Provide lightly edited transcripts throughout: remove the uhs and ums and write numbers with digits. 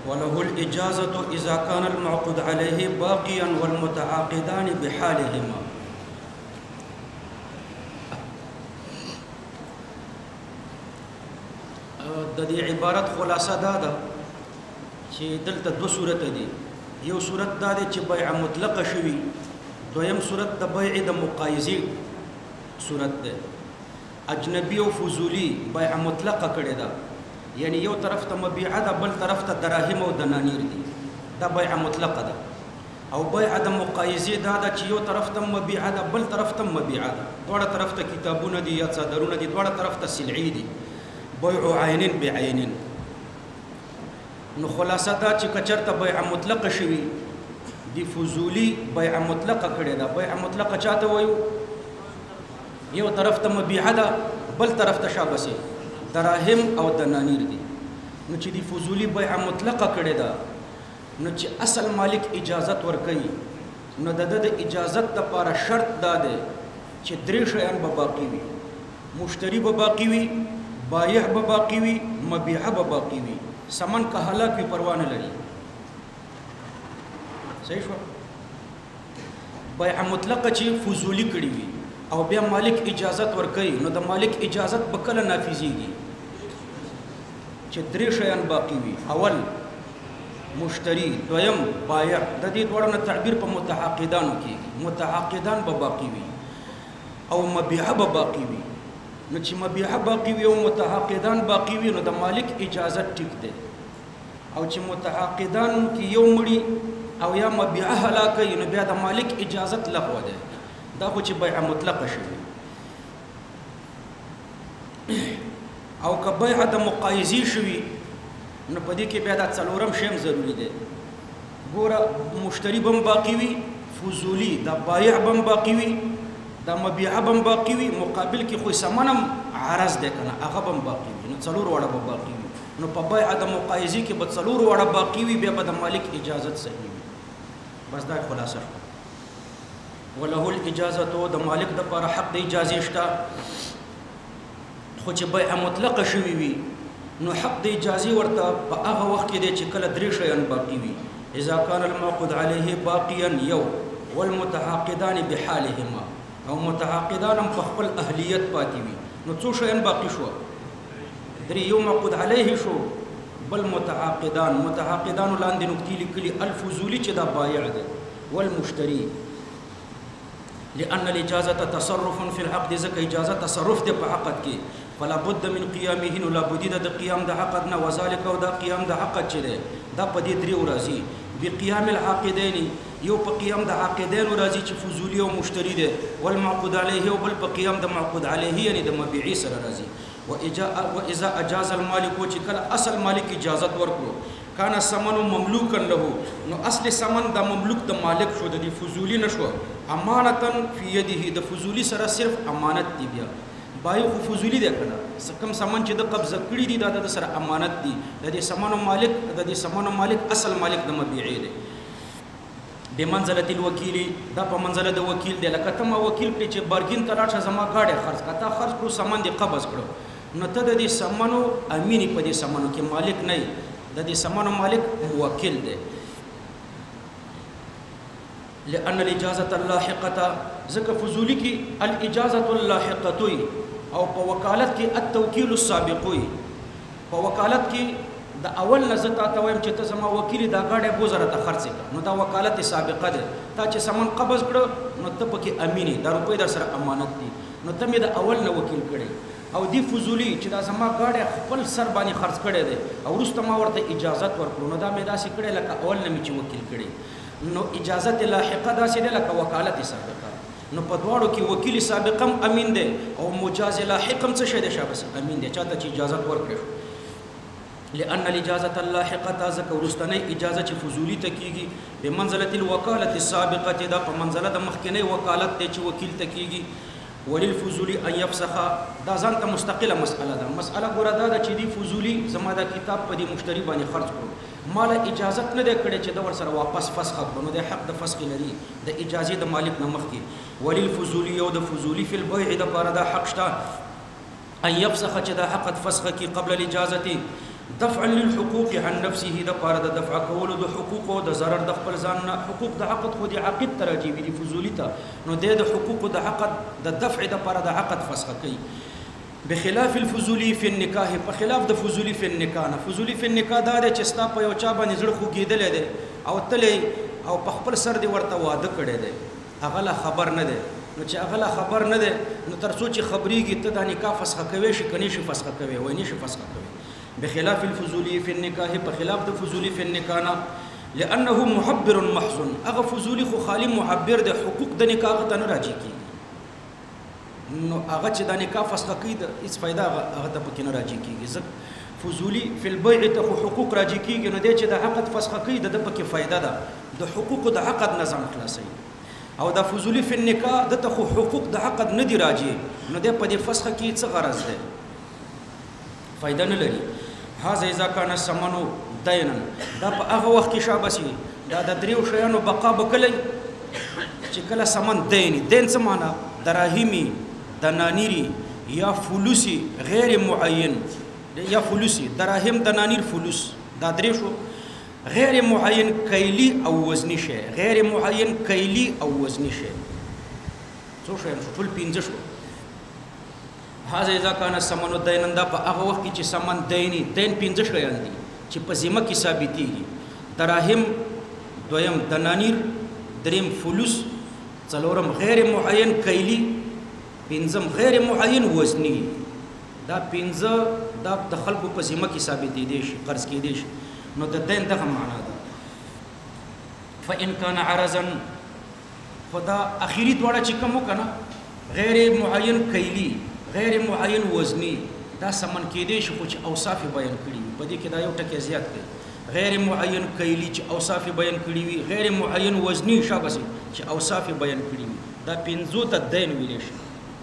وله الإجازة إذا كان المعقود عليه باقيا والمتعاقدان بحالهما. د دې عبارت خلاصه دا ده چې دلته دو صورت دي. یو صورت دا دی چې بیع مطلقه شوي، دویم صورت د بیع د مقایزې صورت ده. اجنبي او فضولي بیع مطلقه کړې ده، یعنی یو طرف ته مبيعه ده بل طرف ته دراهم او دنانیر دي، دا بیع مطلقه ده. او بیع د مقایزې دا ده چې یو طرف ته مبيعه ده بل طرف ته مبيعه ده، دواړه طرف ته کتابونه دي یا صادرونه دي، دواړه طرف ته سلعي دي، بیع عین بعین. نو خلاصه دا چې کچرته بیع مطلقه شوي دی فضولي بیع مطلقه کړې ده. بیع مطلقه چاته وایو؟ یو طرف ته مبيعه ده بل طرف ته شابسي دراهم او دنانیر دي. نو چې دی فضولي بیع مطلقه کړې ده، نو چې اصل مالک اجازت ورکړي، نو د اجازت لپاره شرط دا دی چې درې شیان به باقي وي: مشتری به باقي وي، بایع به باقي وي، مبيعه به باقي وي. سمن که هلاک وي پروا نه لري. صحیح شو؟ بیع مطلقه چې فضولي کړي وي او بیا مالک اجازت ورکړي، نو د مالک اجازت به کله نافذيږي چې درې شیان باقي وي: اول مشتری، دویم بایع. د دې دواړو نه تعبیر په متعاقدانو کېږي. متعاقدان به باقي وي او مبيعه به باقي وي. نو چې مبيعه باقي وي او متعاقدان باقي وي، نو د مالک اجازت ټیک دی. او چې متعاقدان کې یو مړي او یا مبيعه هلاکه، نو بیا د مالک اجازت لغوه ده. دا خو چې بیع مطلقه شوي. او که بیع د مقایزې شوي، نو په دې کې بیا دا څلورم شی ضروری دی. ګوره مشتری به باقي وي، فضولي دا بایع به باقي وي، دا مبيعه به باقي وي، مقابل کې خو سمنم عرض دی کنه هغه به باقي وي، نو څلور وړه به باقي وي. نو په بیع د مقایزې کې به څلور وړه باقي وي، بیا به د مالک اجازت صحیح وي. بس دا خلاصه شو. وله الاجازه، د مالک د لپاره حق د اجازه شته. خو چې بیع مطلقه شوي وي، نو حق د اجازه ورته په هغه وخت کې دی چې کله درې شیان باقي وي: اذا كان المعقود عليه باقيا یو، والمتعاقدان بحالهما، او متعاقدان هم په خپل اهلیت پاتې وي. نو څو شیان باقي شو؟ درې. یو معقود عليه شو، بل متعاقدان. متعاقدان لاندې نکتې لیکلي: الفضولي چې دا بایع دی، والمشتري. لأن الإجازة تصرف في العقد، ځکه اجازه تصرف دی په عقد کې. فلا بد من قيامه، نو لا بد د قیام د عقد نه. وذلك او دا قیام د عقد چې دی دا په دې درې راځي: بقيام العاقدين، یو په قیام د عاقدین راځي چې فضولي او مشتری دی، والمعقود عليه، او بل په قیام د معقود عليه یعنی د مبيعي سره راځي. واذا اجاز المالك، چې کله اصل مالک اجازت ورکړو، کان ثمن مملوکا له، نو اصل ثمن د مملوک د مالک شو، د فضولي نشو. امانتا فی يده، د فضولي سره صرف امانت دی. بیا بایو خو فضولي دی کنه، کم سامان چې د قبضه کړی دي دا د سره امانت دي. د دې سامانو مالک اصل مالک د مبيعي دی. بمنزله الوکیل، دا په منزله د وکیل دی. لکه ته ما وکیل کړي چې بارګین ته راشه زما گاډي خرڅ کړه، خرڅ کړو سامان دی قبض کړو، نو ته د دې سامانو امینی په دې سامانو کې مالک نه، د دې سامانو مالک موکل دی. لأن الإجازة اللاحقة، ځکه فضولي کې الاجازة اللاحقة او په وکالت کې التوکیل السابق. په وکالت کې د اول نزتا ته وایم چې ته زما وکیل دا گاډي بوزره ته خرڅ کړه، نو دا وکالت سابقه ده. تا چې سامان قبض کړو، نو ته پکې امینی، دا روپۍ در سره امانت دي، نو ته مې د اول نه وکیل کړي. او دی فضولي چې دا زما گاډي خپل سر باندې خرڅ کړي دي او وروسته ما ورته اجازت ورکړو، نو دا مې داسې کړي لکه اول نه مې چې وکیل کړي. نو اجازت لاحقه داسې ده لکه وکالت سابقه. نو په دواړو کې وکیل سابق هم امین دی او مجاز لاحق هم څه شی دی؟ شابس امین دی، چاته چې اجازت ورکړي. لأن الإجازة اللاحقة، ځکه وروستنۍ اجازه چې فضولي ته کېږي، بمنزلة الوکالة السابقة، دا په منزله د مخکینۍ وکالت دی چې وکیل ته کېږي. وللفضولي ان يفسخ، دا ځان ته مستقله مسأله ده. مسأله ګوره دا ده چې دی فضولي زما دا کتاب په دې مشتری باندې خرڅ کړو، مال اجازت نه ده کړې چې دا ور سره واپس فسخ کړو، نو د حق د فسخ لري د اجازه د مالک نه مخکې. وللفضولي، او د فضولي فی البيع د لپاره دا حق شته ان يفسخ، چې دا حق فسخ کی قبل الاجازه، دفع للحقوق عن نفسه د پاره د دفع کولو د حقوق او د ضرر د خپل ځان نه حقوق د عقد خو د عقد ترجی وی د فضولی ته نو د حقوق د عقد د دفع د پاره د عقد فسخ کوي بخلاف الفضولی فی النکاح په خلاف د فضولی فی النکاح نه فضولی فی النکاح دا چې ستا په یو چا باندې زړه خو کېدل دي او تلې او په خپل سر دی ورته واده کړي دي هغه لا خبر نه دی نو چې هغه لا خبر نه دی نو تر څو چې خبريږي ته د نکاح فسخ کوي شي کني شي فسخ کوي وای نه شي فسخ کوي بخلاف الفضولي في النكاح بخلاف الفضولي في النكاح لانه محبر محزن اغه فضولي خو خالی محبر د حقوق د نکاح ته نه راځي کی نو هغه چې د نکاح فسخ کوي د هیڅ फायदा هغه ته پکې نه راځي کیږي ځکه فضولي في البيع ته حقوق راځي کیږي نو د چې د عقد فسخ کوي د پکې फायदा ده د حقوق د عقد نظام خلاصي او د فضولي في النکاح د ته حقوق د عقد نه دی راځي نو د په دې فسخ کې څه غرض ده फायदा نه لري هاذا اذا كان الثمن دينا دا په هغه وخت کې شابسي دا د دریو شیانو بقا بکلی چې کله ثمن دین څه معنا دراهمي دنانيري یا فلوسي غیر معین یا فلوسي دراهم دنانير فلوس دا درې شو غیر معین کیلی او وزنی شي غیر معین کیلی او وزنی شي څو شي ټول پنځه شو هاذا اذا كان الثمن دينا دا په هغه وخت کې چې ثمن دین پنځه شیان دي چې په ذمه کې ثابتېږي دراهم دویم دنانیر دریم فلوس څلورم غیر معین کیلی پنځم غیر معین وزنی دا پنځه دا د خلکو په ذمه کې ثابتې دي شي قرض کې دي شي نو د دین دغه معنا ده فإن كان عرضا خدا اخیری دواړه چې کوم کنه غیر معین کیلی غیر معین وزنی دا سمن کېدې شي خو چې اوصاف بیان کړي په دې کې دا یو ټکی زیات دی غیر معین کیلی چې اوصاف بیان کړي وي غیر معین وزنی شابه چې اوصاف بیان کړي وي دا پنځو ته دین ویل شي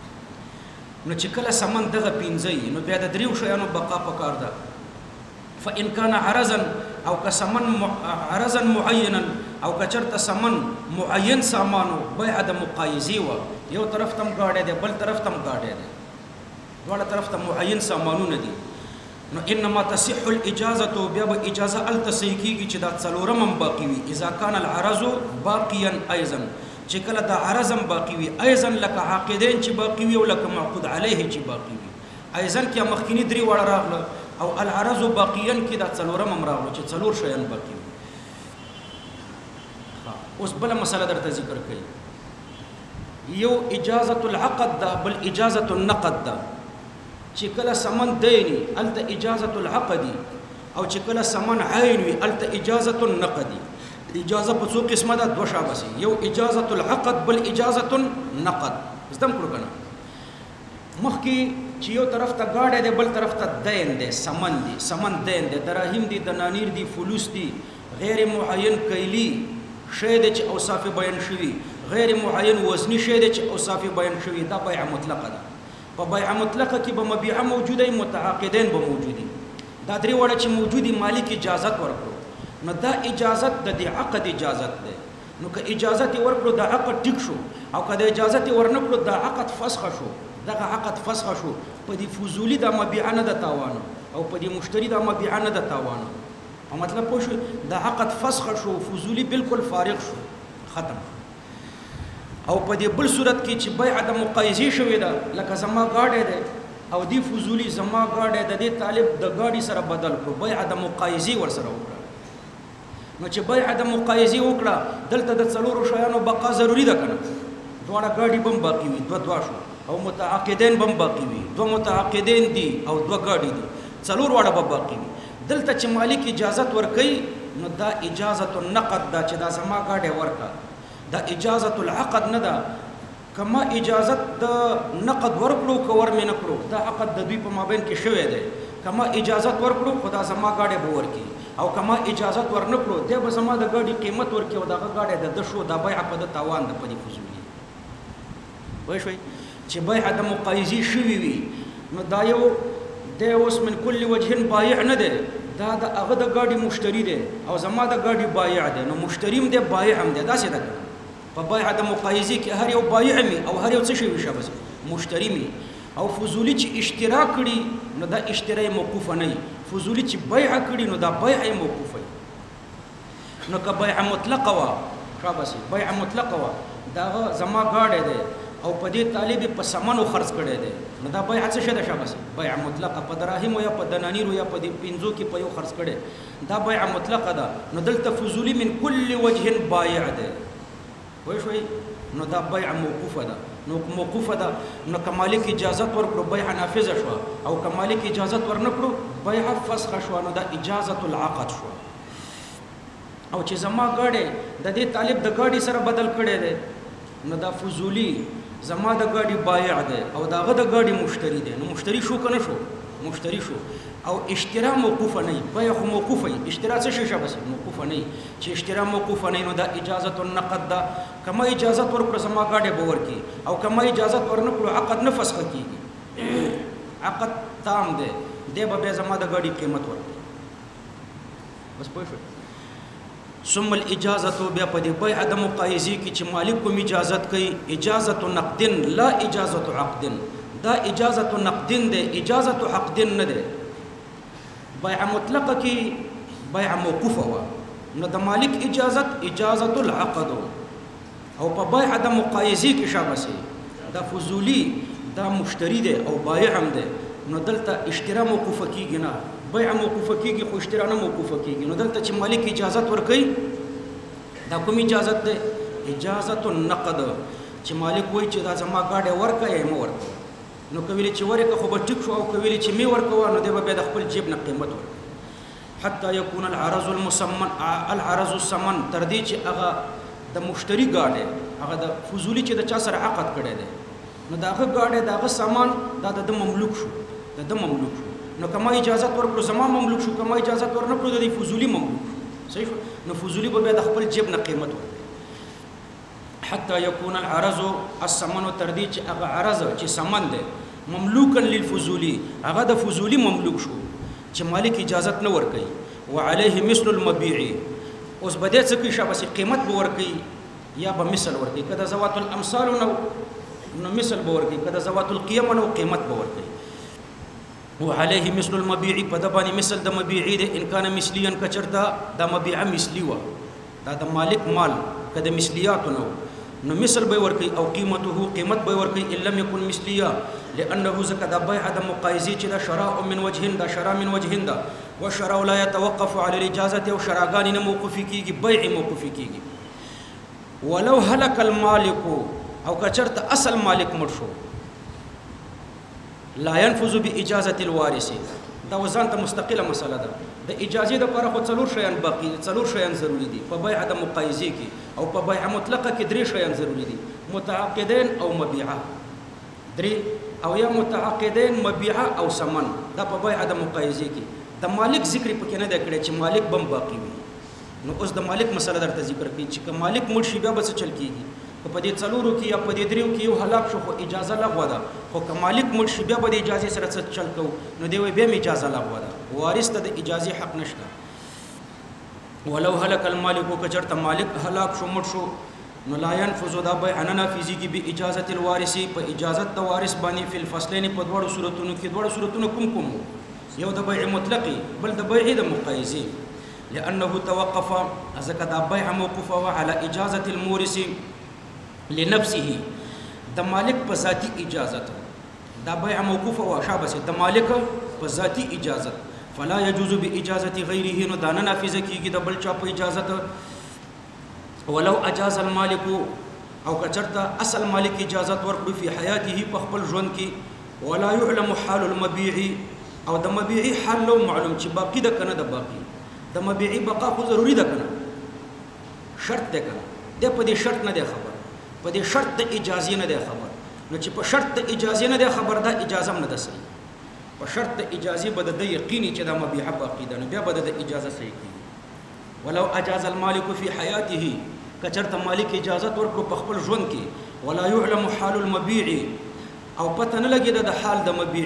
نو چې کله سمن دغه پنځه نو بیا د دریو شیانو بقا پکار ده فإن كان عرضا او كسمن عرضا معينا او کچرته سمن معین سامانو بیع د مقایزی و یو طرف تم گاډه ده بل طرف تم گاډه ده دواړه طرف ته معین سامانونه دي نو انما تصح الاجازه بیا به اجازه ال تصحیحیږي چې دا څلورم باقی وي اذا كان العرض باقيا ايضا چې کله دا عرضم باقی وي ايضا لك عاقدين چې باقی وي او لك معقود عليه چې باقی وي ايضا کې مخکینی درې وړ راغله او العرض باقيا کې دا څلورم راغله چې څلور شیان باقی وي اوس بل مسله درته ذکر کړي یو اجازه العقد دا بل اجازه النقد دا چې کله سمن دیني الته اجازه العقد او چې کله سمن عین وي الته اجازه النقد اجازه په څو قسمه ده دوه شابه یو اجازه العقد بل اجازه النقد زدم کړو کنه مخکې چې یو طرف ته گاډه ده بل طرف ته دین ده سمن دین ده دراهم دي دنانیر دي فلوس دي غیر معین کیلی شی ده چې اوصاف بیان شوی غیر معین وزنی شی ده چې اوصاف بیان شوی دا بیع مطلقه ده په بیع مطلقه کې به مبيع موجوده متعاقدين به موجودي دا درې وړه چې موجودي مالک اجازه ورکړو نو دا اجازه د عقد اجازه ده نو که اجازه ورکړو دا عقد ټیک شو او که د اجازه ورنکړو دا عقد فسخ شو دغه عقد فسخ شو په دې فضولي د مبيع نه د تاوان او په دې مشتري د مبيع نه د تاوان او مطلب پوه شو دا عقد فسخ شو فضولي بالکل فارغ شو ختم او په دې بل صورت کې چې بیع د مقایزه شوې ده لکه زما گاډه ده او دی فضولي زما گاډه د دې طالب د گاډي سره بدل کړو بیع د مقایزه ور سره وکړه نو چې بیع د مقایزه وکړه دلته د څلورو شیانو بقا ضروری ده کنه دواړه گاډي بم باقی وي دوه شو او متعاقدين بم باقی وي دوه متعاقدين دي او دوه گاډي دي څلور وړه به باقی وي دلته چې مالک اجازه ورکړي نو دا اجازه النقد دا چې دا زما گاډه ورکړه دا اجازه العقد نه ده کما اجازه د نقد ورکړو کور مې نه کړو دا عقد د دوی په مابین کې شوی دی کما اجازه ورکړو خدا زما گاډه به ورکی او کما اجازه ورنکړو د به زما د گاډي قیمت ورکی او دا گاډه د شو د بیع په د تاوان د پدی فضولي وای شوي چې بیع د مقایزه شوی وي نو دا یو د اوس من کل وجه بایع نه ده دا د هغه د گاډي مشتری دی او زما د گاډي بایع دی نو مشتریم دی بایع هم دی دا څه ده په بیع د مقایزه کې هر یو بایع می او هر یو څه شي شابه مشتری می او فضولی چې اشترا کړي نو دا اشترا موقوف نه فضولی چې بیع کړي نو دا بیع موقوف نو که بیع مطلقه وا شاباسي بیع مطلقه وا دا زما گاډه ده او په دې طالب په سمنو خرڅ کړي ده نو دا بیع څه شه ده شاباسي بیع مطلقه په دراهم یا په دنانیر یا په دې پنځو کې په یو خرڅ کړي دا بیع مطلقه ده نو دلته فضولی من كل وجه بایع ده وای شوي نو دا بیع موقوفه ده نو موقوفه ده نو کمالک اجازه ورکړو بیع نافذه شو او کمالک اجازه ورنکړو بیع فسخ شو نو دا اجازه العقد شو او چې زما گاډي د دې طالب د گاډي سره بدل کړي ده نو دا فضولی زما د گاډي بایع ده او داغه د گاډي مشتری ده نو مشتری شو کنه شو مشتری شو او اشترا موقوفه نه بیع خو موقوفه اشترا څه شي بس موقوفه نه چې اشترا موقوفه نه نو دا اجازه النقد ده کما اجازه ورکړه سما گاډي باور کی او کما اجازه ورنکړو عقد نه فسخ کیږي عقد تام ده د به زما د گاډي قیمت ورکړي بس پوه شو ثم الاجازه بیا په دې بیع د مقایزه کې چې مالک کوم اجازت کوي اجازه نقد لا اجازه عقد دا اجازه نقد ده اجازه عقد نه ده بیع مطلقه کې بیع موقوفه وا نو د مالک اجازه العقد او په بیع د مقایزه کې شابسي دا فضولی دا مشتری ده او بایع هم ده نو دلته اشترا موقوفه کیږي نه بیع موقوفه کیږي خو اشترا نه موقوفه کیږي نو دلته چې مالک اجازه ورکړي دا کوم اجازه ده اجازه النقد چې مالک وایي چې دا زما گاډي ورکړي مو ورکړي نو کوي چې ورکه خو به ټیک شو او کوي چې می ورکو نو دی به د خپل جیب نه قیمت ورکړي حتی یکون العرض المسمن العرض الثمن تر دې چې هغه د مشتری گاډي هغه د فضولی چې د چا سره عقد کړي دي نو داغه گاډي داغه سامان دا د مملوک شو د مملوک شو نو کما اجازه ورکړو زما مملوک شو کما اجازه ورنکړو د فضولی مملوک شو صحیح نو فضولی به د خپل جیب نه قیمت ورکړي حتى يكون العرض الثمن تردي چې هغه عرض چې ثمن ده مملوکا للفضولي هغه د فضولي مملوک شو چې مالک اجازه نه ورکي وعليه مثل المبيع اوس بده څه کې شابه قیمت به ورکي یا به مثل ورکي کله زوات الامثال نو مثل به ورکي کله زوات القيم نو قیمت به ورکي وعليه مثل المبيع پدبانی مثل د مبيع ده ان كان مثليا کچرتا د مبيع مثلي و دا د مالک مال کده مثلیات نو مثل به ورکی او قیمته قیمت به ورکی ان لم يكن مثليا لانه زکد بيع د مقایزه چې دا شراء من وجه دا شراء من وجه دا والشراء لا يتوقف على الاجازه او شراغان نه موقوف کیږي بيع موقوف کیږي ولو هلك المالك او کچرت اصل مالک مړ شو لا ينفذ باجازه الوارث دا وزن ته مستقله مسله ده د اجازه د لپاره خو څلور شیان باقی څلور شیان ضروری دي په بیع د مقایزه کې او په بیع مطلقه کې درې شیان ضروری دي متعاقدين او مبيعه درې او یا متعاقدين مبيعه او ثمن دا په بیع د مقایزه کې د مالک ذکر پکې نه د کړي چې مالک بم باقی وي نو اوس د مالک مسله درته ذکر کړي چې مالک مړ شي بیا به څه چل کیږي په دې څلورو کې یا په دې دریو کې یو هلاک شو خو اجازه لغوه ده خو که مالک مړ شي بیا به د اجازه سره څه چل کو نو دی بیا هم اجازه لغوه ده وارث ته د اجازه حق نشته ولو هلك المالك کچرته مالک هلاک شو مړ شو نو لا ينفذ دا بیع نه نافذيږي به اجازه الوارث په اجازه د وارث باندې په الفصلین په دوړو صورتونو کې دوړو صورتونو کوم یو د بیع مطلقي بل د بیع د مقایزه لانه توقف ازکه دا بیع موقوفه على اجازه المورث لنفسه د مالک په ذاتی اجازه دا بیع موقوفه وا شابه د مالک په ذاتی اجازه فلا يجوز باجازه غيره نو دانه نافذه کیږي د بل چا په اجازه ولو اجاز المالك او کچرتا اصل مالک اجازه ورکړي په حياته په خپل ژوند کې ولا يعلم حال المبيع او د مبيع حال لو معلوم چې باقی ده کنه د باقی د مبيع بقا خو ضروری ده کنه شرط ده کنه د په دې شرط نه ده خبر په دې شرط د اجازه نه ده خبر نو چې په شرط د اجازه نه ده خبر دا اجازه نه ده صحیح په شرط د اجازه بد د یقیني چې دا مبيح باقی ده نو بیا بد د اجازه صحیح کی ولو اجاز المالك في حياته کچرته مالک اجازه ورکړو په خپل ژوند کې ولا يعلم حال المبيع او پته نه لګي د حال د مبيع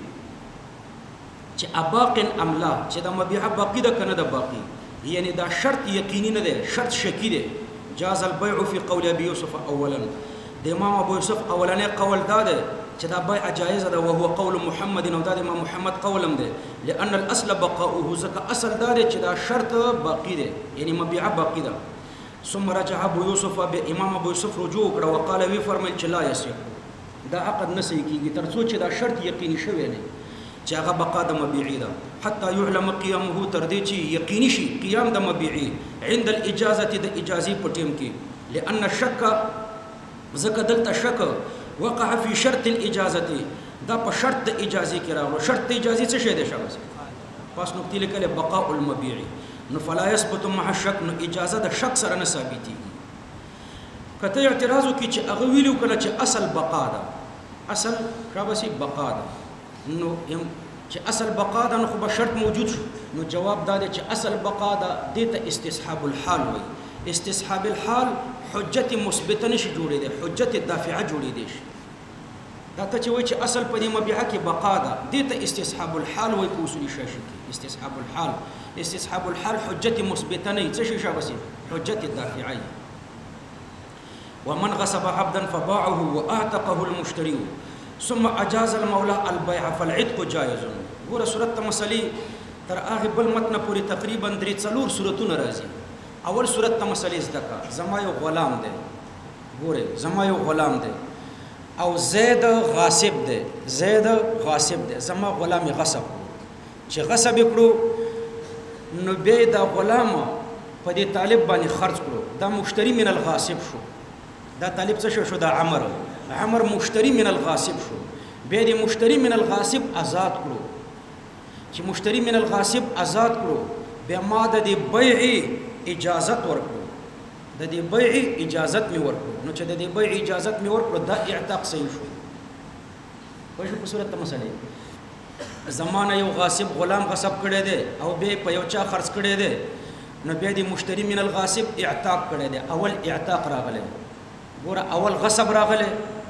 چې اباق املا چې د مبيح باقی ده کنه د باقی یعنی دا شرط یقیني نه ده شرط شکی ده جاز البيع في قول ابي يوسف اولا د امام ابو يوسف اولانې قول دا ده چې دا بیع جایز ده، وهو قول محمد، او دا د امام محمد قولم ده، لأن الاصل بقاؤه، ځکه اصل دا دی چې دا شرط باقی دی، یعنی مبيعه باقی ده. ثم رجع ابو يوسف، امام ابو يوسف رجوع کړه، وقال وی فرمایل چې لا يصح، دا عقد نه صحیح کیږي تر څو چې دا شرط یقیني شوی نه چې هغه بقا د مبيعي ده، حتى يعلم قيامه، تر دې چې یقیني شي قیام د مبيعي عند الاجازه، د اجازه په ټیم کې، لأن الشك، ځکه دلته شک وقع في شرط الاجازه، دا په شرط د اجازه کې راغلو. شرط د اجازه څه شی دی شاباس پاس نقطې لیکل بقاء المبيع، نو فلا يثبت مع الشك، نو اجازه د شک سره نه ثابتېږي. کته اعتراض وکړي چې هغه ویلو کله چې اصل بقا ده، اصل شاباسي بقا ده، نو چې اصل بقا ده نو خو به شرط موجود شو، نو جواب دا دی چې اصل بقا ده دې ته استصحاب الحال وایي. استصحاب الحال حجت مثبته نشي جوړېدی، حجت دافعه جوړېدی شي. دا ته چې وایي چې اصل په دې مبيعه کې بقا ده، دې ته استصحاب الحال وایي په اصولي شاشي کې. استصحاب الحال، استصحاب الحال حجت مثبته نه، څه شي شاباسي حجت دافعه. ومن غصب عبدا فباعه واعتقه المشتري ثم اجاز المولى البيع فالعتق جائز. ګوره صورت ته مسلې تر هغه بل متن پورې تقریبا 3 صورتونه راځي. اول صورت ته مسلې زده کا، زما یو غلام دی، ګوره زما یو غلام دی او زید غاصب دی، زید غاصب دی، زما غلام غصب چې غصب کړو نو به دا غلام په دې طالب باندې خرج کړو، دا مشتری من الغاصب شو، دا طالب څه شو، دا عمر مشتری من الغاصب شو. به دې مشتری من الغاصب آزاد کړو، چې مشتری من الغاصب آزاد کړو بیا ما د دې بیع اجازت ورکړو، د دې بیع اجازت می ورکړو، نو چې د دې بیع اجازت می ورکړو دا اعتاق صحیح شو. په شو په صورت ته مسلې زمانه یو غاصب غلام غصب کړی دی او به په یو چا خرڅ کړی دی، نو بیا دې مشتری من الغاصب اعتاق کړی دی. اول اعتاق راغلی، ګوره اول غصب راغلی،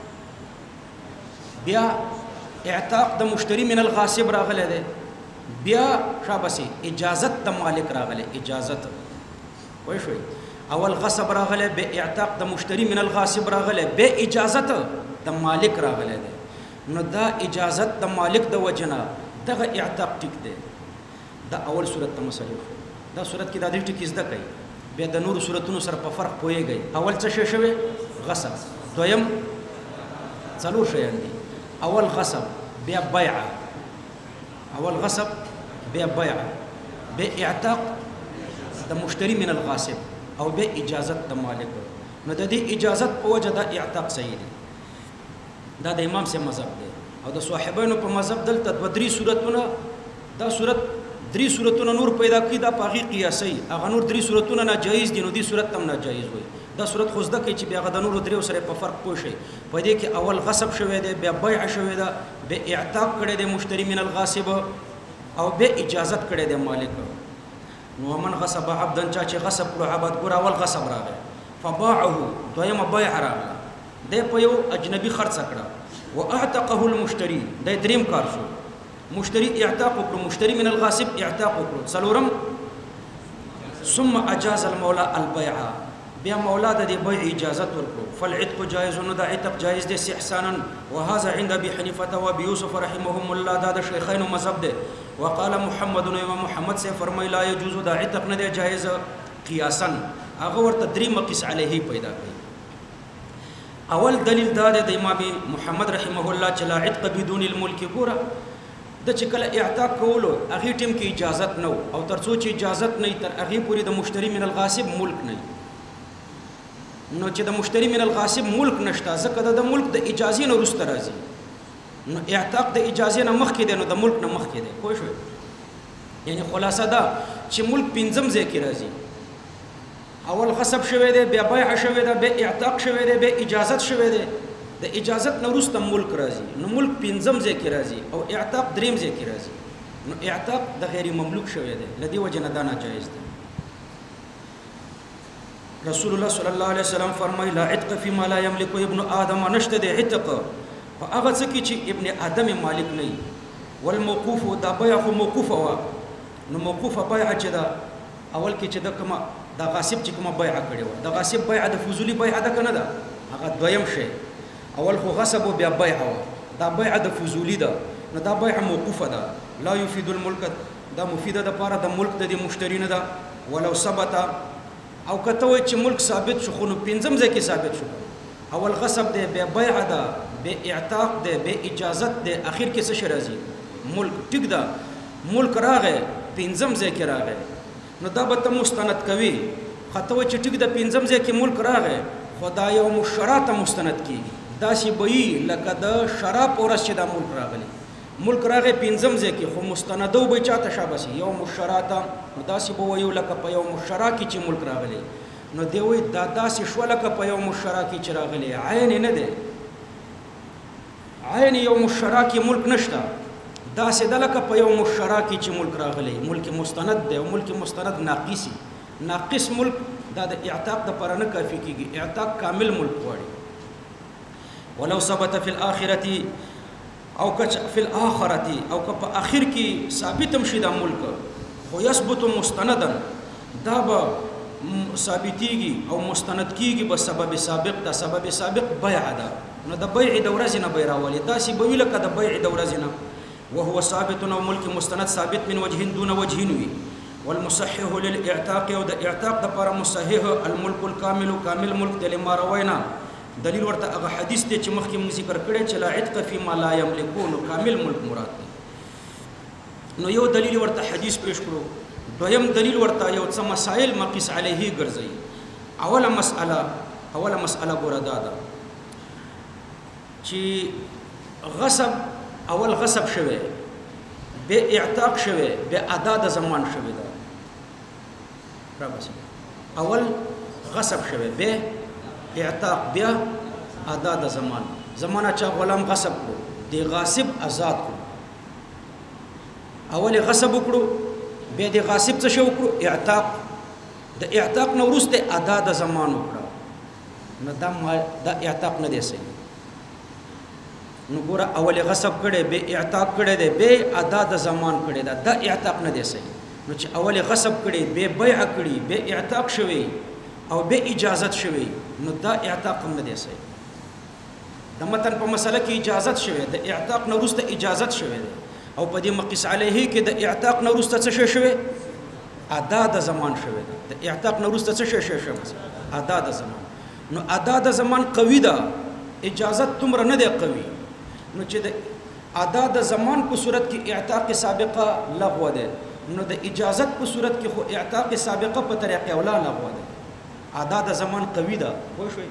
بیا اعتاق د مشتری من الغاصب راغلی دی، بیا شابسي اجازت د مالک راغلی، اجازت وای شوي. اول غصب راغلی، به اعتاق د مشتری من الغاصب راغلی، به اجازت د مالک راغلی دی. نو دا اجازت د مالک د وجنا دغه اعتاق ټیک دی. دا اول صورت ته مسلې. دا صورت کې د دې ټکی زده کوي، بیا د نورو صورتونو سره په فرق پوهیږي. اول څه شی شوی غصب، دویم څلور شیان دي. اول غصب، بیا بیع، اول غصب بیا بیع، بیا اعتاق د مشتری من الغاصب، او بیا اجازت د مالک. نو د دې اجازت په وجه دا اعتاق صحیح دی. دا د امام سے مذهب دی او د صاحبانو په مذهب دلته د 3 صورتونه، دا صورت 3 صورتونه نور پیدا کړي، دا پاغي قیاسي، هغه نور 3 صورتونه ناجایز دي، نو دې صورت هم ناجایز وي. دا صورت خو زده کوي چې بیا غد نور درې سره په فرق پوه شي. په دې کې اول غصب شوی دی، بیا بیع شوی دی، بیا اعتاق کړی دی مشتری من الغاصب، او بیا اجازت کړی دی مالک. نو من غصب عبدا، چا چې غصب کړو عبد، ګور اول غصب راغی، فباعه، دویم بیع راغله، د په یو اجنبي خرڅ کړه، واعتقه المشتری، د دریم کار شو، مشتری اعتاق وکړو، مشتری من الغاصب اعتاق وکړو، څلورم ثم اجاز المولى البيع، بیا مولا د دې بیع اجازت ورکړو. فالعتق جائز، نو دا عتق جائز دی استحسانا، وهذا عند ابي حنيفه وابي يوسف رحمهم الله، دا د شیخین مذهب دی. وقال محمد، امام محمد سے فرمای لا يجوز، دا عتق نه دی جائز قياسا، هغه ورته درې مقيس علیه پیدا کړي. اول دلیل دا دی د امام محمد رحمه الله چې لا عتق بدون الملك. ګوره د چې کله اعتاق کولو هغه ټیم کې اجازت نه او تر څو چې اجازت نه تر هغه پوری د مشتری من الغاصب ملک نه، نو چې د مشتری من الغاصب ملک نشته، ځکه د ملک د اجازې نه وروسته راځي، نو اعتاق د اجازې نه مخکې دی، نو د ملک نه مخکې دی. پوه شوئ؟ یعنی خلاصه دا چې ملک پنځم ځای کې راځي، اول غصب شوی دی، بیا بیع شوی دی، بیا اعتاق شوی دی، بیا اجازت شوی دی، د اجازت نه وروسته ملک راځي، نو ملک پنځم ځای کې راځي او اعتاق دریم ځای کې راځي. نو اعتاق د غیر مملوک شوی دی، لدی وجه نه دا ناجایز دی. رسول الله صلی الله علیه وسلم فرمای لا عتق فيما لا يملك ابن آدم، نشته د عتق په هغه څه کې چې ابن آدم مالک نه وي. والموقوف، دا بیع خو موقوفه وه، نو موقوفه بیع چې دا اول کې چې د کومه د غاصب چې کومه بیع کړې وه، د غاصب بیع د فضولي بیع ده که نه ده، هغه دویم شی. اول خو غصب و بیا بیع وه، دا بیع د فضولی ده، نو دا بیع موقوفه ده. لا یفید الملک، دا مفیده د پاره د ملک د مشتری نه ده. ولو ثبت، او کته وای چې ملک ثابت شو خو نو پنځم ځای کې ثابت شو. اول غصب ده، به بیع ده، به اعتاق ده، به اجازت ده، اخر کې څه شی راځي؟ ملک. ټیک ده، ملک راغی پنځم ځای کې راغی، نو دا به ته مستند کوي. خطه وای چې ټیک ده پنځم ځای کې ملک راغی، خدا یو مشرع ته مستند کیږي. داسې به لکه د شرع پورس چې دا ملک راغلی، ملک راغی پنځم ځای کې، خو مستندو به چاته شابسي یو مشرع ته. نو داسې به وایو لکه په یو مشرع کې چې ملک راغلی، نو دی وای دا داسې شو لکه په یو مشرع کې چې راغلی، عین نه دی. عین یو مشرع کې ملک نشته، داسې د لکه په یو مشرع کې چې ملک راغلی. ملک مستند دی او ملک مستند ناقصي. ناقص ملک دا د اعتاق د پر نه کافي کیږي، اعتاق کامل ملک غواړي. ولو ثبت فی الاخرته، او که فی الاخرته، او که په اخر کې ثابت هم شي دا ملک، خو یثبت مستندا، دا به ثابتیږي او مستند کیږي به سبب سابق. دا سبب سابق بیع ده، نو د بیع د ورځې نه بیع راولي. داسې به وي لکه د بیع د ورځې نه. وهو ثابت، او ملک مستند ثابت من وجه دون وجه وي. والمصحح للاعتاق، او د اعتاق د پر مصحح الملك الكامل، کامل ملک د لما روینا. دلیل ورته هغه حدیث دی چې مخکې موږ ذکر کړی چې لا عتق فيما لا يملكون، کامل ملک مراد دی. نو یو دلیل ورته حدیث پیش کړو. دویم دلیل ورته یو څه مسائل مقیس علیه ګرځي. اوله مسأله ګوره دا ده چې غصب، اول غصب شوه، به اعتاق شوه، به ادا د زمان شوه ده. را بس اول غصب شوه، به اعتاق، بیا ادا د زمان. زمانہ چا غلام غصب کړو، دی غاصب آزاد کړو. اول غصب وکړو، به دی غاصب څه شو وکړو؟ اعتاق. د اعتاق نو وروسته ادا د زمان وکړو. نو دا اعتاق نه دی صحیح. نو ګوره اول غصب کړي، به اعتاق کړي دی، به ادا د زمان کړي دا اعتاق نه دی صحیح. نو چې اول غصب کړي، به بیع کړي، به اعتاق شوی او به اجازت شوی، نو دا اعتاق هم نه دی صحیح. د متن په مسله کې اجازت شوی، د اعتاق نه وروسته اجازت شوی دی، او په دې مقیس علیه کې د اعتاق نه وروسته څه شوی؟ ادا د زمان شوی دی. د اعتاق نه وروسته څه شوی؟ ادا د زمان. نو ادا د زمان قوي ده، اجازت تمره نه دی قوي. نو چې د ادا د زمان په صورت کې اعتاق سابقه لغوه ده، نو د اجازت په صورت کې خو اعتاق سابقه په طریقه اوله لغوه ده. ادا د زمان قوي ده، پوه شئ.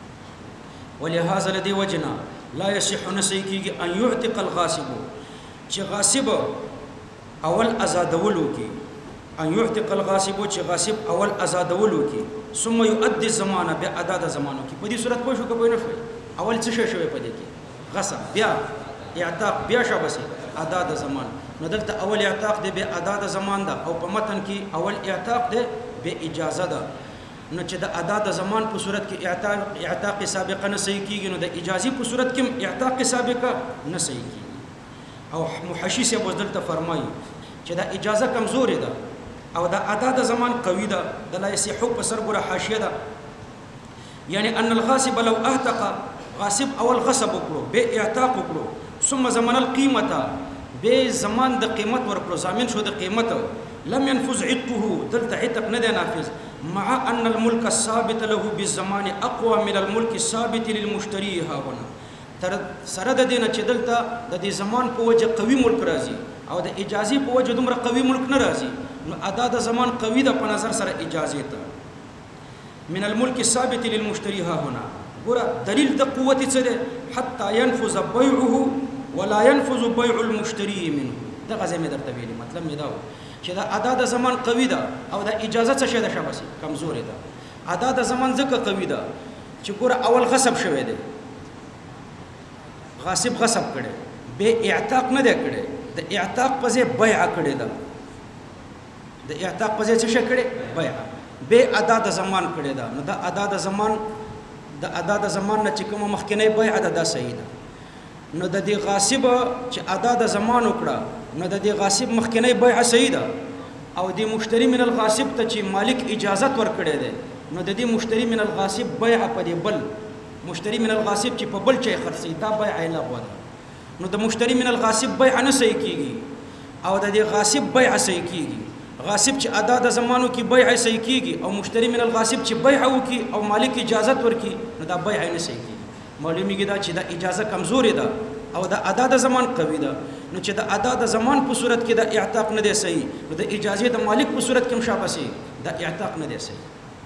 ولهذا لدی وجنا لا يصح نسيكي ان يعتق الغاصب، چې غاصب اول آزادولو کې، ان يعتق الغاصب چې غاصب اول آزادولو کې، ثم يؤدي الزمانه بادا د زمانو کې. په دې صورت پوه شو که پوه نه شوي؟ اول څه شوی په دې کې؟ غصب، بیا اعتاق، بیا شابسي ادا د زمان. نو دلته اول اعتاق دی، به ادا د زمان ده، او په متن کې اول اعتاق دی، به اجازه ده. نو چې د ادا د زمان په صورت کې اعتاق سابقه نه صحیح کیږي، نو د اجازي په صورت کې اعتاق سابقه نه صحیح کیږي. او محشی سے دلته فرمایي چې دا اجازه کمزورې ده او دا ادا د زمان قوي ده. د لا يصح په سر ګوره حاشیه ده، یعنی ان الغاصب لو اهتق، غاصب اول غصب وکړو، به اعتاق وکړو، ثم زمن القیمته، به زمان د قیمت ورکړو، ضامن شو د قیمت، لم ينفذ عتقه، دلته عتق نه دی نافذ، مع ان الملك الثابت له بالزمان اقوى من الملك الثابت للمشتري. ها هنا تر سره د دینه چې دلته د دې زمان په وجه قوي ملک راځي او د اجازه په وجه دومره قوي ملک نه راځي، نو ادا د زمان قوي ده په نظر سره اجازه ته. من الملك الثابت للمشتري. ها هنا ګوره دلیل د قوت څه ده؟ حتى ينفذ بيعه ولا ينفذ بيع المشتري منه. دا غزه مې درته ویلي، مطلب مې دا و چې دا ادا د زمان قوي ده او د اجازه څه شي ده؟ شابسي کمزورې ده. ادا د زمان ځکه قوي ده چې ګوره اول غصب شوی دی، غاصب غصب کړي، به اعتاق نه دی کړي، د اعتاق په ځای بیع کړي ده، د اعتاق په ځای څه شي کړي؟ بیع. به ادا د زمان کړي ده، نو دا ادا د زمان، د ادا د زمان نه چې کومه مخکنی بیع ده دا صحیح ده. نو د دې غاصب چې ادا د زمان وکړه، نو د دې غاصب مخکنی بیع صحیح ده، او د مشتری من الغاصب ته چې مالک اجازت ورکړي ده، نو د دې مشتری من الغاصب بیع په دې بل مشتری من الغاصب چې په بل چي خرڅي، دا بیع لغوه ده. نو د مشتری من الغاصب بیع نه صحیح کیږي او د دې غاصب بیع صحیح کیږي غاصب چې ادا د زمانو کې بیع صحیح کیږي او مشتری من الغاصب چې بیع وکي او مالک اجازه ورکي نو دا بیع نه صحیح کیږي معلومیږي دا چې دا اجازه کمزوري ده او د ادا د زمان قوي ده نو چې د ادا د زمان په صورت کې د اعتاق نه دی صحیح نو د اجازه د مالک په صورت کې مشابسي د اعتاق نه دی صحیح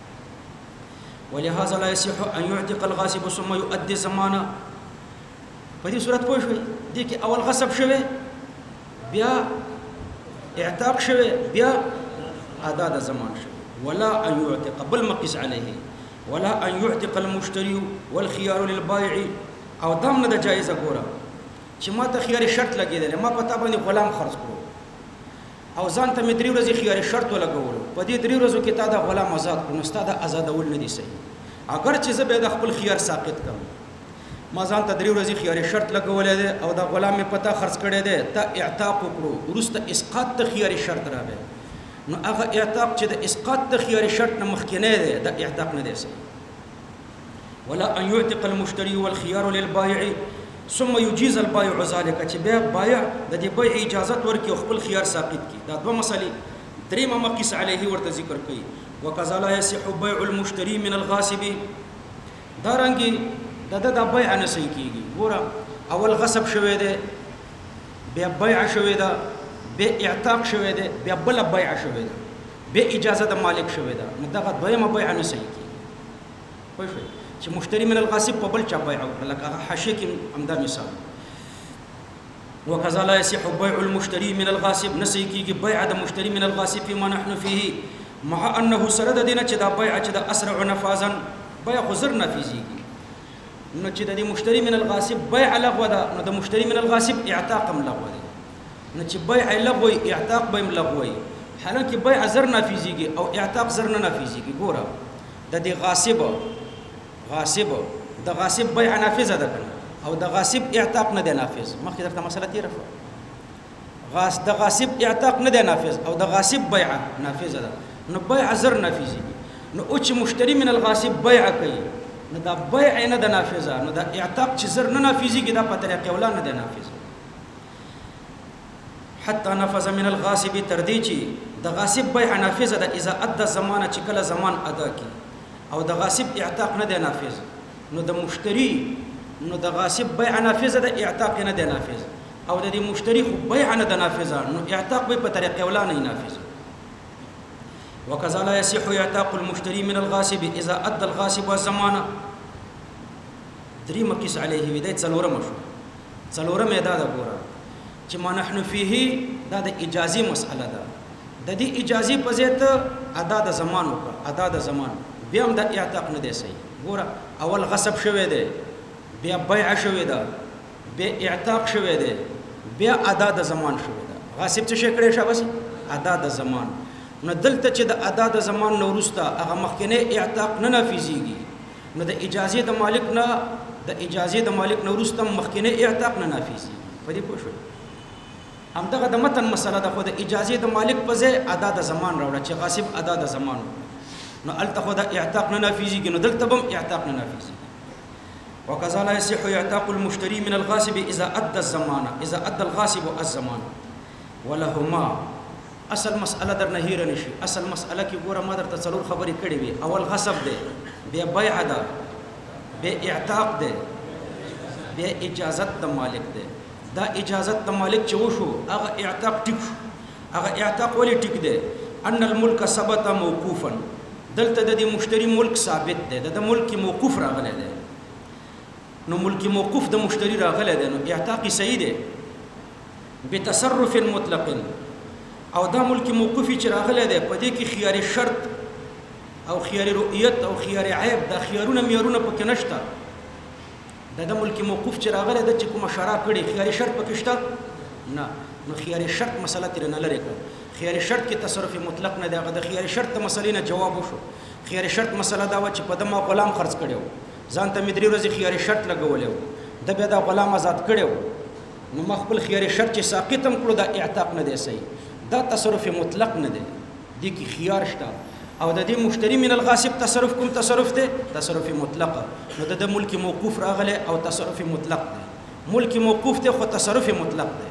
ولهذا لا يصح ان يعتق الغاصب ثم يؤدي زمانه په دې صورت پوه شئ دي کې اول غصب شوه بیا اعتاق شوه بیا ادا د زمان شوه ولا ان يعتق بل مقيس عليه ولا ان يعتق المشتري والخيار للبائع او دام نه د جایزه ګوره چې ما ته خيار شرط لګیدل ما پتا باندې غلام خرج کړو او ځان ته مې 3 ورځې خيار شرط ولګول په دې 3 ورځو کې تا د غلام آزاد کړو نو ستاسو آزادول نه دي صحیح اگر چې زه به د خپل خيار ساقط کړم ما ځان ته 3 ورځې خيار شرط لګولې ده او د غلام مې پتا خرج کړی ده ته اعتاق وکړو ورسته اسقاط د خيار شرط راغی نو هغه اعتاق چې د اسقاط د خيار شرط نه مخکینه ده د اعتاق نه دي صحیح ولا ان يعتق المشتري والخيار للبائع ثم يجيز البائع ذلك چې بیا بائع د دې بيع اجازه ورکړي او خپل خيار ساقط کړي دا دوه مسلې درېمه مقيس عليه ورته ذکر کړي وكذا لا يصح بيع المشتري من الغاصب دا رنګي د بيع نه صحیح کیږي ګوره اول غصب شوی دی بیا بيع شوی دی بیا اعتاق شوی دی بیا بل بيع شوی دی بیا اجازه د مالک شوی دی نو دغه دویمه بيع نه صحیح کیږي پوه شئ چې مشتری من الغاصب په بل چا بیع وکړه لکه حاشیه کې همدا مثال وکذا لا يصح بيع المشتري من الغاصب نسي کیږي بیع د مشتری من الغاصب فيما نحن فيه مع انه سرد دینه چې دا بیع چې د اسرع نفاذا بیع خزر نافذيږي نو چې د مشتری من الغاصب بیع لغوه ده نو د مشتری من الغاصب اعتاق هم لغوه ده نو چې بیع لغوي اعتاق به هم لغوي حالانکه بیع زر نافذيږي او اعتاق زر نه نافذيږي ګوره د دې غاصب د غاصب بيع نافذه ده او د غاصب اعتاق نه دی نافذ مخکې درته مسله تیره شوه د غاصب اعتاق نه دی نافذ او د غاصب بيع نافذه ده نو بيع زر نافذي نو او چې مشتری من الغاصب بيع کوي نو دا بيع نه ده نافذه نو دا اعتاق چې زر نه نافذيږي دا په طریقې ولا نه دی نافذ حتى نفذ من الغاصب تردي چې د غاصب بيع نافذه ده اذا ادى الزمان چې کله زمان ادا کی او د غاصب اعتاق نه دی نافذ نو د مشتری نو د غاصب بيع نافذ ده اعتاق نه دی نافذ او د مشتری خو بيع نه دی نافذ نو اعتاق به په طریقې ولا نه نافذ وكذا لا يصح اعتاق المشتري من الغاصب اذا ادى الغاصب الزمان دري مقيس عليه بدايه څلورم شو څلورم ادا ده ګوره چې ما نحن فيه دا د اجازه مسأله ده د دې اجازه په ځای ته ادا د زمان وکړه ادا د زمان بیا هم د اعتاق نه دی صحیح ګوره اول غصب شوی دی بیا بیع شوی ده بیا اعتاق شوی دی بیا ادا د زمان شوی ده غاصب څه شي کړی شابه ادا د زمان نو دلته چې د ادا د زمان نو وروسته هغه مخکنی اعتاق نه نافذيږي نو د اجازه د مالک نه د اجازه د مالک نو وروسته مخکنی اعتاق نه نافذيږي په دې پوه شئ همدغه د متن مسله ده خو د اجازه د مالک په ځای ادا د زمان راوړه چې غاصب ادا د زمان نو التخو دا اعتاق نه نافذيږي نو دلته بم اعتاق نه نافذيږي وكذا لا يصح اعتاق المشتري من الغاصب اذا ادى الزمان اذا ادى الغاصب الزمان ولهما اصل مسأله در نه هیر نشي اصل مسأله کې ګوره ما درته څلور خبرې کړې وي اول غصب ده بیا بیع ده بیا اعتاق ده بیا اجازت د مالک ده دا اجازت د مالک چې وشو هغه اعتاق ټیک شو هغه اعتاق ولې ټیک ده ان الملك ثبت موقوفا دلته د مشتری ملک ثابت ده د ملک موقوف راغلی ده نو ملک موقوف د مشتری راغلی ده نو اعتاق صحیح ده بتصرف مطلق او دا ملک موقوفی چې راغلی دی په دې کې خيار شرط او خيار رؤیت او خيار عیب دا خيارونه میارونه پکې نشته د ملک موقوف چې راغلی دی چې کومه شرع کړي خيار شرط پکې شته نه نو خيار شرط مسله تر نه لري خيار شرط کې تصرف مطلق نه دی هغه د خيار شرط مسلې نه جواب وشو خيار شرط مسله دا و چې په دمه غلام خرڅ کړو ځان ته مې 3 ورځې خيار شرط لګولې د بیا دا غلام آزاد کړو نو مخبل خيار شرط چې ساقطم کړو دا اعتاق نه دی صحیح دا تصرف مطلق نه دی دي کې خيار شته او د دې مشتری من الغاصب تصرف کوم تصرف دی تصرف مطلق نو د ملک موقوف راغله او تصرف مطلق دی ملک موقوف ته خو تصرف مطلق دی.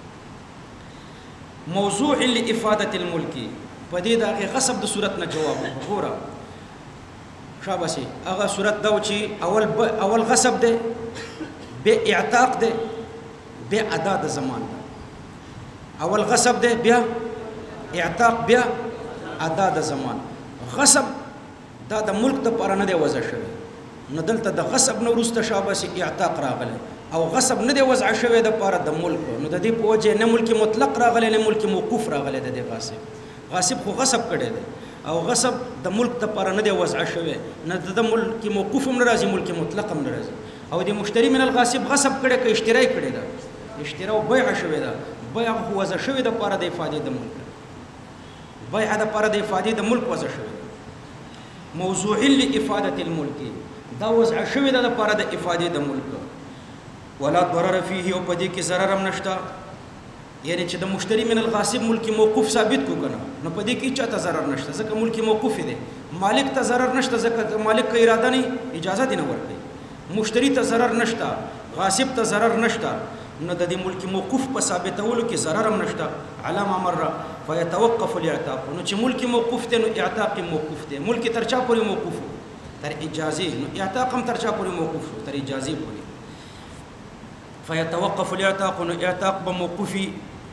موضوع لافاده الملک په دې دغه غصب د صورت نه جواب وګوره شاباسي هغه صورت دا چې اول غصب دی به اعتاق دی به ادا د زمان دی. اول غصب دی بیا اعتاق بیا ادا د زمان. غصب دا د ملک د پر نه دی وضع شوی نو دلته د غصب نو وروسته شاباسي اعتاق راغلی او غصب نه دی وضع شوی د پر د ملک نو د دې په وجه نه ملک مطلق راغلی نه ملک موقوف راغلی د غاصب. غاصب خو غصب کړی دی او غصب د ملک د پر نه دی وضع شوی نه د ملک موقوف هم ناراضي ملک مطلق هم ناراضي او د مشتری من الغاصب غصب کړي ک اشتراک کړي دا اشترا او بيع شوی دا بيع خو وضع شوی د پر د افاده د ملک بيع د پر د افاده د ملک وضع شوی موضوع لافاده الملك دا وضع شوی د پر د افاده د ملک ولا ضرر فيه او پدې کې ضرر هم نشته یعنی چې د مشتری من الغاصب ملک موقوف ثابت کو کنه نو پدې کې چاته ضرر نشته ځکه ملک موقوف دی. مالک ته ضرر نشته ځکه مالک کا اراده نه اجازه دی نه ورکړي. مشتری ته ضرر نشته غاصب ته ضرر نشته نو د دې ملک موقوف په ثابتولو کې ضرر هم نشته. علامه مره فيتوقف الاعتاق نو چې ملک موقوف دی نو اعتاق موقوف دی. ملک تر چا پورې موقوف تر اجازه نو اعتاق هم تر چا پورې موقوف تر اجازه پورې. فيتوقف الاعتاق نو اعتاق بموقوفي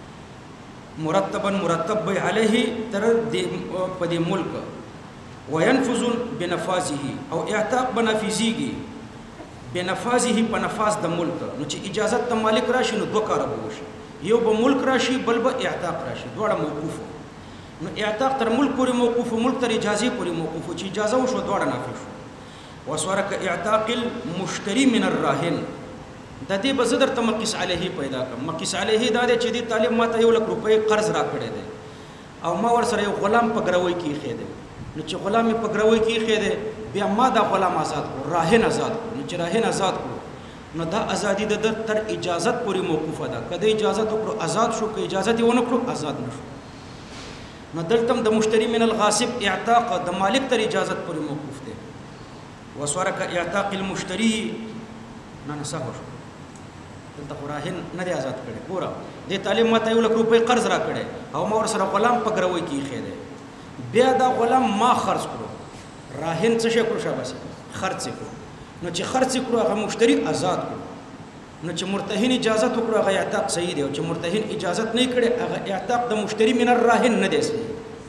مرتب بي عليه تر په دې ملک وينفذ بنفاذه او اعتاق بنفذيږي بنفاذه په نفاذ د ملک نو چې اجازه ته مالک راشي نو دوه کار به وشي یو به ملک راشي بل به اعتاق راشي دواړه موقوف نو اعتاق تر ملک پورې موقوف ملک تر اجازه پورې موقوف چې اجازه وشو دواړه نافذ شو. وسورك اعتاق المشتري من الراهن د دې به زدر ته مقیس علیه پیدا کړم. مقیس علیه دا دی چې د طالب ماته 1 لک روپۍ قرض را کړی دی او ما ور سره یو غلام په ګروي کې خې دی نو چې غلام په ګروي کې خې دی بیا ما دا غلام آزاد کړ راهن آزاد کړ نو چې راهن آزاد کړ نو دا ازادي د تر اجازت پورې موقوفه ده. کله اجازه وکړو آزاد شو که اجازه دی ونه کړو آزاد نشو. نو دلته د مشتری من الغاصب اعتاق د مالک تر اجازت پورې موقوف دی. وسورک اعتاق المشتری نه صحه شو دلته راهن نه دی آزاد کړي. ګوره د طالب ماته 1 لک روپۍ قرض را کړي او ما ور سره غلام په ګروي کې خې دی بیا دا غلام ما خرج کړو راهن څه شي کړو شاباسي خرج کړو نو چې خرج کړو هغه مشتری آزاد کړو نو چې مرتهن اجازه وکړو هغه اعتاق صحیح دی او چې مرتهن اجازه نه کړي هغه اعتاق د مشتری من الراهن نه دی صحیح.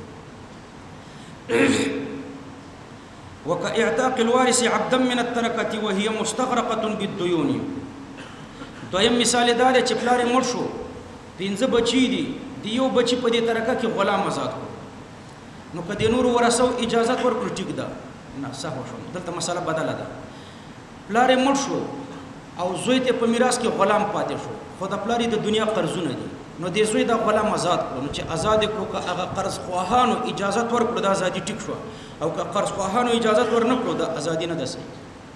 وكاعتاق الوارث عبدا من التركه وهي مستغرقه بالديون. دویم مثال دا دی چې پلار مړ شو 15 بچی دي دی یو بچی په دې ترکه کې غلام آزاد کړو نو کدی نور ورسو اجازه ورکړو ټیک ده نه صح شو. دلته مسله بدله ده. پلار مړ شو او زوی ته په میراث کې غلام پاتې شو خو د پلار د دنیا قرضونه دي نو د زوی د غلام آزاد کړو نو چې آزاد کړو که هغه قرض خواهانو اجازه ورکړو د ازادي ټیک شو او که قرض خواهانو اجازه ورنکړو د ازادي نه ده صحیح.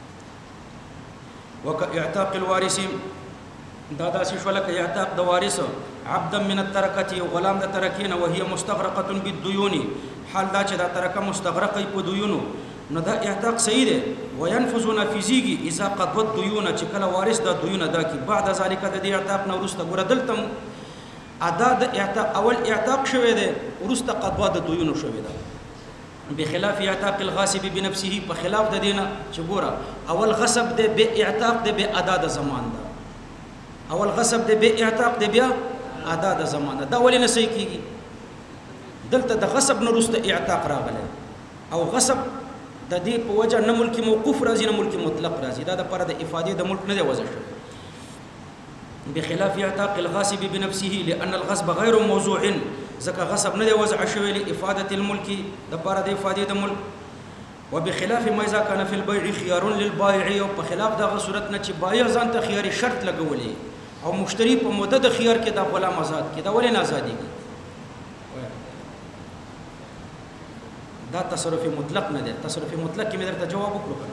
وكاعتاق الوارث دا داسې شو لکه اعتاق د وارث عبدا من الترکه غلام د ترکین وهي مستغرقه بالديون حال دا چې دا ترکه مستغرقه په دیونو نو دا اعتاق صحیح دی. وينفذ نفذيږي اذا قضى الديون چې کله وارث د دیون ادا کی بعد ذلك د اعتاق نو ورسته ګور دلته ادا د اعتاق اول اعتاق شوی دی ورسته قضا د دیون شوی دی بخلاف اعتاق الغاصب بنفسه په خلاف د دینه چې ګوره اول غصب دی به اعتاق دی به ادا د زمان ده اول غصب دی به اعتاق دی بیا ادا د زمانه دا ولې نه صحیح کیږي. دلته د غصب نه وروسته اعتاق راغلی او غصب د دې په وجه نه ملک موقوف راځي نه ملک مطلق راځي دا د پر د افاده د ملک نه دی وضع شوی. بخلاف اعتاق الغاصب بنفسه لان الغصب غير موضوع ځکه غصب نه دی وضع شوی لافاده الملک د پر د افاده د ملک. وبخلاف ما اذا كان في البيع خيار للبائع او په خلاف دغه صورت نه چې بایع ځان ته خياري شرط لګولې او مشتری په مدد خيار کې دا غلام آزاد کې دا ولې نه آزادېږي. دا تصرف مطلق نه دی. تصرف مطلق کې مې درته جواب وکړو کنه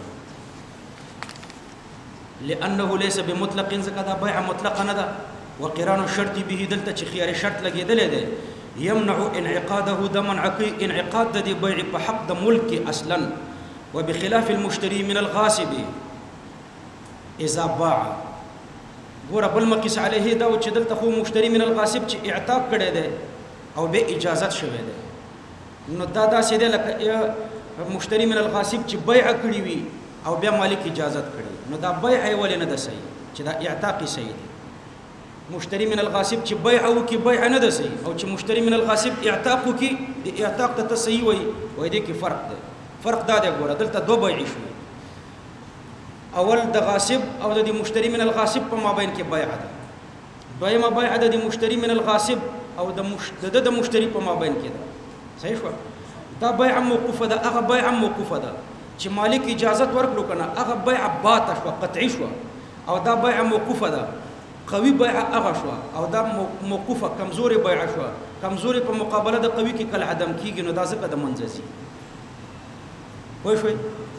لانه ليس بمطلق ځکه دا بيع مطلق نه ده. وقران الشرط به دلته چې خياري شرط لګېدلې ده يمنع انعقاده د منعقي انعقاد د بيع په حق د ملک اصلا. وبخلاف المشتري من الغاصب اذا باع ګوره بل مقیس علیه دا چې دلته خو مشتری من الغاصب چې اعتاق کړی دی او به اجازت شوی دی نو دا داسې دی لکه مشتری من الغاصب چې بیع کړی وي او بیا مالک اجازت کړی نو دا بیع یې ولې نه ده صحیح چې دا اعتاق یې صحیح دی مشتری من الغاصب چې بیع وکړي بیع نه ده صحیح او چې مشتری من الغاصب اعتاق وکړي د اعتاق ته صحیح وایي دې کې فرق دی فرق دا دی ګوره دلته دوه بیعې شوې اول د غاصب او د مشتری من الغاصب په مابین کې بیع ده دویمه بیع د مشتری من الغاصب او د مشتری په مابین کې ده صحیح شو دا بیع موقوفه ده هغه بیع موقوفه ده چې مالک اجازت ورکړو کنه هغه بیع باطل شو قطعي شو او دا بیع موقوفه ده قوي بیع هغه شو او دا موقوفه کمزوري بیع شو کمزوري په مقابله د قوي کې کله عدم کیږي نو دا ځکه د منځي وای شوي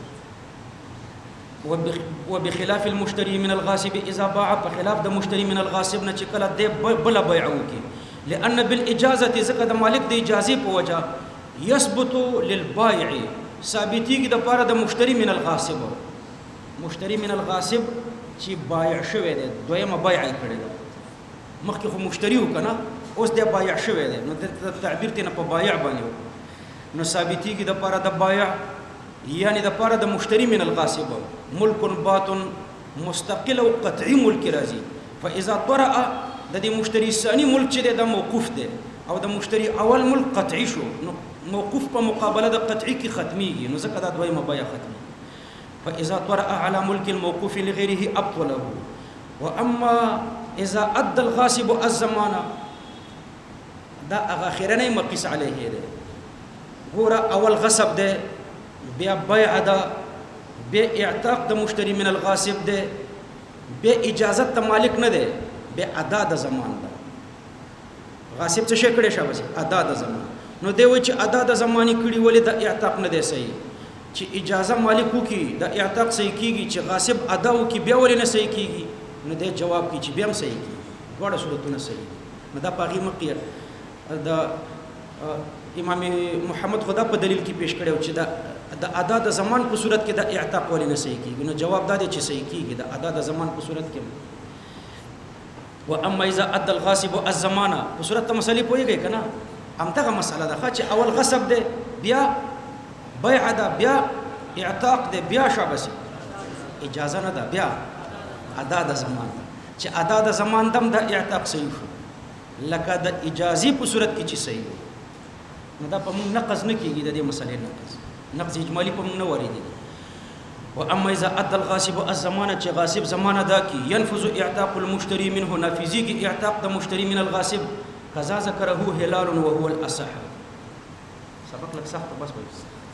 وبخلاف المشتري من الغاصب اذا باع بخلاف د مشتري من الغاصب نه چې کله د بل بیع وکي لان بالاجازه ذکر د مالک د اجازه په وجه يثبت للبائع ثابتيږي د پاره د مشتري من الغاصب مشتري من الغاصب چې بایع شوی دی دویمه بایع کړی دی مخکې خو مشتری وکنه اوس د بایع شوی دی نو د تعبیر ته په بایع باندې نو ثابتيږي د پاره د بایع یعنی د پاره د مشتری من الغاصب ملک باطن مستقل او قطعي ملک راځي فاذا طرأ د دې مشتری ثاني ملک چې د موقوف دی او د مشتری اول ملک قطعي شو نو موقوف په مقابله د قطعي کې ختميږي نو ځکه دا دویمه بایع ختمي فاذا طرأ على ملك الموقوف لغيره ابطله واما اذا ادى الغاصب الزمان دا اخرنه مقيس عليه ده ګوره اول غصب ده بیا بیع ده بیا اعتاق د مشتری من الغاصب ده بیا اجازت د مالک نه ده بیا ادا د زمان ده غاصب څه شي کړی شابه ادا د زمان نو دی و چې ادا د زمانی کړي ولې د اعتاق نه ده صحیح چې اجازه مالک وکي د اعتاق صحیح کیږي چې غاصب ادا وکي بیا ولې نه صحیح کیږي نو دی جواب کی چې بیا هم صحیح کیږي ډوړه صورتونه صحیح نو دا پاغي مقیر د امام محمد خدا په دلیل کې پیش کړو چې د ادا د زمان په صورت کې د اعتاق ولې نه صحیح کیږي نو جواب دا دی چې صحیح کیږي د ادا د زمان په صورت کې و اما اذا ادى الغاصب الزمان په صورت مسلې پويږي کنه همدغه مسله ده چې اول غصب ده بیا بیع ده بیا اعتاق ده بیا شابسي اجازه نه ده بیا ادا د زمان ده چې ادا د زمان دم د اعتاق صحیح شو لکه د اجازي په صورت کې چې صحیح نو دا په موږ نقض نه کیږي د دې مسلې نقض اجمالی په موږ نه وریدي و اما اذا ادى الغاصب الزمان چې غاصب زمانه دا کی ينفذ اعتاق المشتري منه نافذي کی اعتاق د مشتري من الغاصب قضا ذکره هلال وهو الاصح سبق لك سخت بس